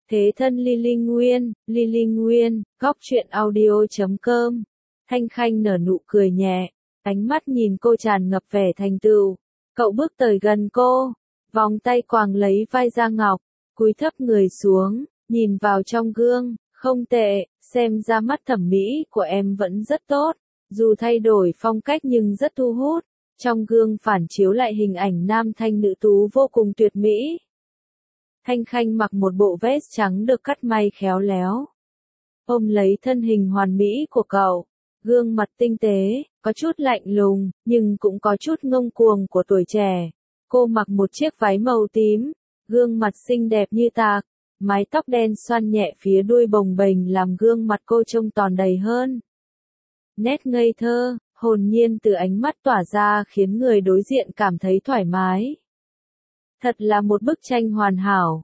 Thế thân Lily Nguyên, góc truyện audio.com. Thanh Khanh nở nụ cười nhẹ, ánh mắt nhìn cô tràn ngập vẻ thành tựu. Cậu bước tới gần cô, vòng tay quàng lấy vai Giang Ngọc, cúi thấp người xuống, nhìn vào trong gương, không tệ, xem ra mắt thẩm mỹ của em vẫn rất tốt, dù thay đổi phong cách nhưng rất thu hút. Trong gương phản chiếu lại hình ảnh nam thanh nữ tú vô cùng tuyệt mỹ. Thanh Khanh mặc một bộ vest trắng được cắt may khéo léo, ôm lấy thân hình hoàn mỹ của cậu, gương mặt tinh tế, có chút lạnh lùng, nhưng cũng có chút ngông cuồng của tuổi trẻ. Cô mặc một chiếc váy màu tím, gương mặt xinh đẹp như tạc, mái tóc đen xoăn nhẹ phía đuôi bồng bềnh làm gương mặt cô trông tròn đầy hơn. Nét ngây thơ, hồn nhiên từ ánh mắt tỏa ra khiến người đối diện cảm thấy thoải mái. Thật là một bức tranh hoàn hảo.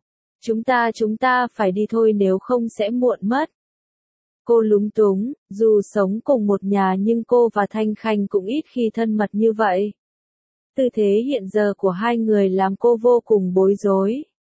Chúng ta phải đi thôi nếu không sẽ muộn mất. Cô lúng túng, dù sống cùng một nhà nhưng cô và Thanh Khanh cũng ít khi thân mật như vậy. Tư thế hiện giờ của hai người làm cô vô cùng bối rối.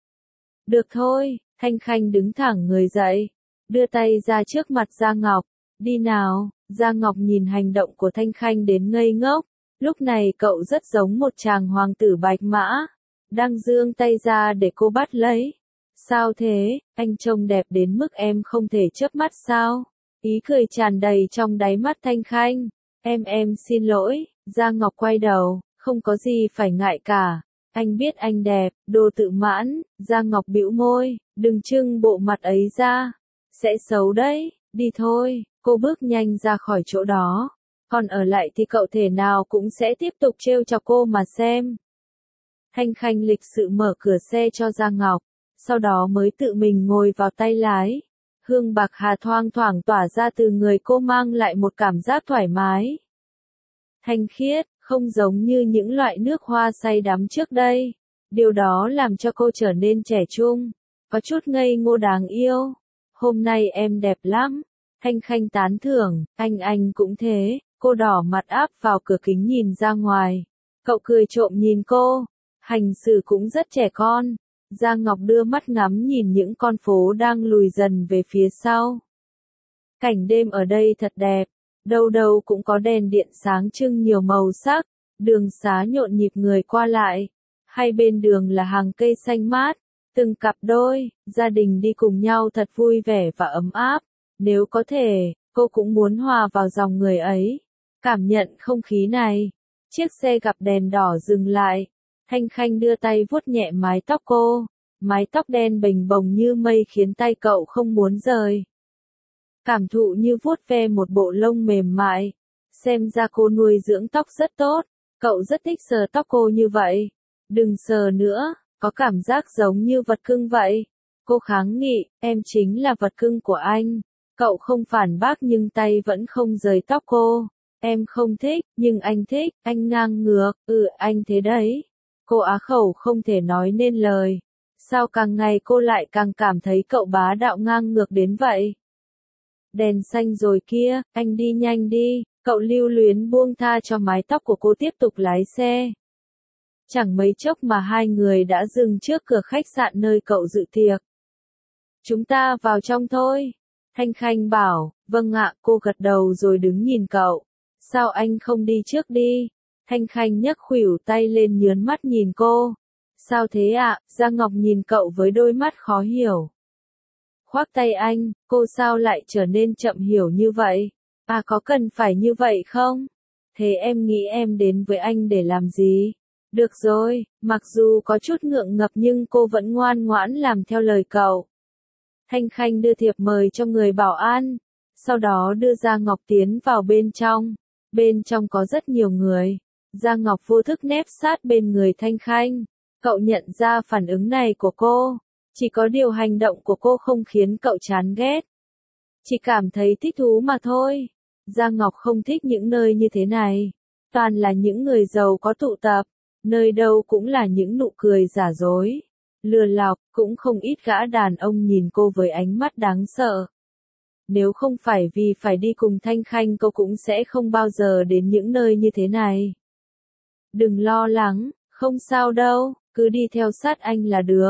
Được thôi, Thanh Khanh đứng thẳng người dậy, đưa tay ra trước mặt Giang Ngọc. Đi nào, Giang Ngọc nhìn hành động của Thanh Khanh đến ngây ngốc. Lúc này cậu rất giống một chàng hoàng tử bạch mã, đang giương tay ra để cô bắt lấy. Sao thế, anh trông đẹp đến mức em không thể chớp mắt sao? Ý cười tràn đầy trong đáy mắt Thanh Khanh. Em xin lỗi, Giang Ngọc quay đầu, không có gì phải ngại cả. Anh biết anh đẹp, đồ tự mãn. Giang Ngọc bĩu môi, đừng trưng bộ mặt ấy ra. Sẽ xấu đấy, đi thôi. Cô bước nhanh ra khỏi chỗ đó. Còn ở lại thì cậu thể nào cũng sẽ tiếp tục trêu chọc cô mà xem. Thanh Khanh lịch sự mở cửa xe cho Giang Ngọc, sau đó mới tự mình ngồi vào tay lái. Hương bạc hà thoang thoảng tỏa ra từ người cô mang lại một cảm giác thoải mái. Thanh khiết, không giống như những loại nước hoa say đắm trước đây. Điều đó làm cho cô trở nên trẻ trung, có chút ngây ngô đáng yêu. Hôm nay em đẹp lắm. Thanh Khanh tán thưởng, anh cũng thế. Cô đỏ mặt áp vào cửa kính nhìn ra ngoài. Cậu cười trộm nhìn cô, hành xử cũng rất trẻ con. Giang Ngọc đưa mắt ngắm nhìn những con phố đang lùi dần về phía sau. Cảnh đêm ở đây thật đẹp, đâu đâu cũng có đèn điện sáng trưng nhiều màu sắc, đường xá nhộn nhịp người qua lại. Hai bên đường là hàng cây xanh mát, từng cặp đôi, gia đình đi cùng nhau thật vui vẻ và ấm áp. Nếu có thể, cô cũng muốn hòa vào dòng người ấy, cảm nhận không khí này. Chiếc xe gặp đèn đỏ dừng lại. Thanh Khanh đưa tay vuốt nhẹ mái tóc cô, mái tóc đen bềnh bồng như mây khiến tay cậu không muốn rời. Cảm thụ như vuốt ve một bộ lông mềm mại, xem ra cô nuôi dưỡng tóc rất tốt, cậu rất thích sờ tóc cô như vậy. Đừng sờ nữa, có cảm giác giống như vật cưng vậy. Cô kháng nghị, em chính là vật cưng của anh. Cậu không phản bác nhưng tay vẫn không rời tóc cô. Em không thích, nhưng anh thích, anh ngang ngược, anh thế đấy. Cô á khẩu không thể nói nên lời. Sao càng ngày cô lại càng cảm thấy cậu bá đạo ngang ngược đến vậy? Đèn xanh rồi kia, anh đi nhanh đi. Cậu lưu luyến buông tha cho mái tóc của cô tiếp tục lái xe. Chẳng mấy chốc mà hai người đã dừng trước cửa khách sạn nơi cậu dự tiệc. Chúng ta vào trong thôi. Thanh Khanh bảo, vâng ạ, cô gật đầu rồi đứng nhìn cậu. Sao anh không đi trước đi? Thanh Khanh nhấc khuỷu tay lên nhớn mắt nhìn cô. Sao thế ạ? Giang Ngọc nhìn cậu với đôi mắt khó hiểu. Khoác tay anh, cô sao lại trở nên chậm hiểu như vậy? À có cần phải như vậy không? Thế em nghĩ em đến với anh để làm gì? Được rồi, mặc dù có chút ngượng ngập nhưng cô vẫn ngoan ngoãn làm theo lời cậu. Thanh Khanh đưa thiệp mời cho người bảo an, sau đó đưa Giang Ngọc tiến vào bên trong. Bên trong có rất nhiều người. Giang Ngọc vô thức nép sát bên người Thanh Khanh. Cậu nhận ra phản ứng này của cô. Chỉ có điều hành động của cô không khiến cậu chán ghét. Chỉ cảm thấy thích thú mà thôi. Giang Ngọc không thích những nơi như thế này. Toàn là những người giàu có tụ tập. Nơi đâu cũng là những nụ cười giả dối, lừa lọc, cũng không ít gã đàn ông nhìn cô với ánh mắt đáng sợ. Nếu không phải vì phải đi cùng Thanh Khanh cô cũng sẽ không bao giờ đến những nơi như thế này. Đừng lo lắng, không sao đâu, cứ đi theo sát anh là được.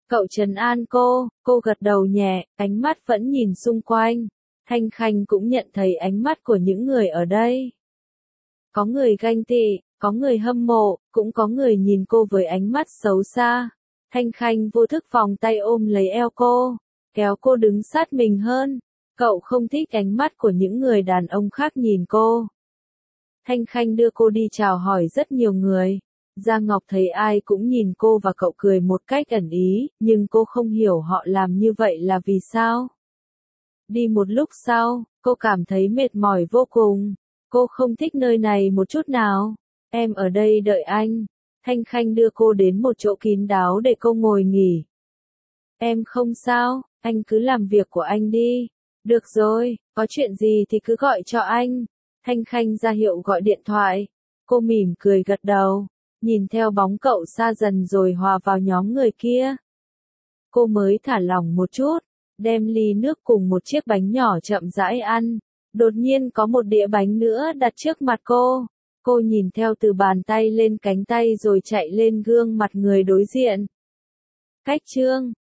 Cậu trấn an cô gật đầu nhẹ, ánh mắt vẫn nhìn xung quanh. Thanh Khanh cũng nhận thấy ánh mắt của những người ở đây. Có người ganh tị, có người hâm mộ, cũng có người nhìn cô với ánh mắt xấu xa. Thanh Khanh vô thức vòng tay ôm lấy eo cô, kéo cô đứng sát mình hơn. Cậu không thích ánh mắt của những người đàn ông khác nhìn cô. Thanh Khanh đưa cô đi chào hỏi rất nhiều người. Giang Ngọc thấy ai cũng nhìn cô và cậu cười một cách ẩn ý, nhưng cô không hiểu họ làm như vậy là vì sao. Đi một lúc sau, cô cảm thấy mệt mỏi vô cùng. Cô không thích nơi này một chút nào. Em ở đây đợi anh. Thanh Khanh đưa cô đến một chỗ kín đáo để cô ngồi nghỉ. Em không sao, anh cứ làm việc của anh đi. Được rồi, có chuyện gì thì cứ gọi cho anh. Thanh Khanh ra hiệu gọi điện thoại. Cô mỉm cười gật đầu, nhìn theo bóng cậu xa dần rồi hòa vào nhóm người kia. Cô mới thả lỏng một chút, đem ly nước cùng một chiếc bánh nhỏ chậm rãi ăn. Đột nhiên có một đĩa bánh nữa đặt trước mặt cô. Cô nhìn theo từ bàn tay lên cánh tay rồi chạy lên gương mặt người đối diện. Cách chương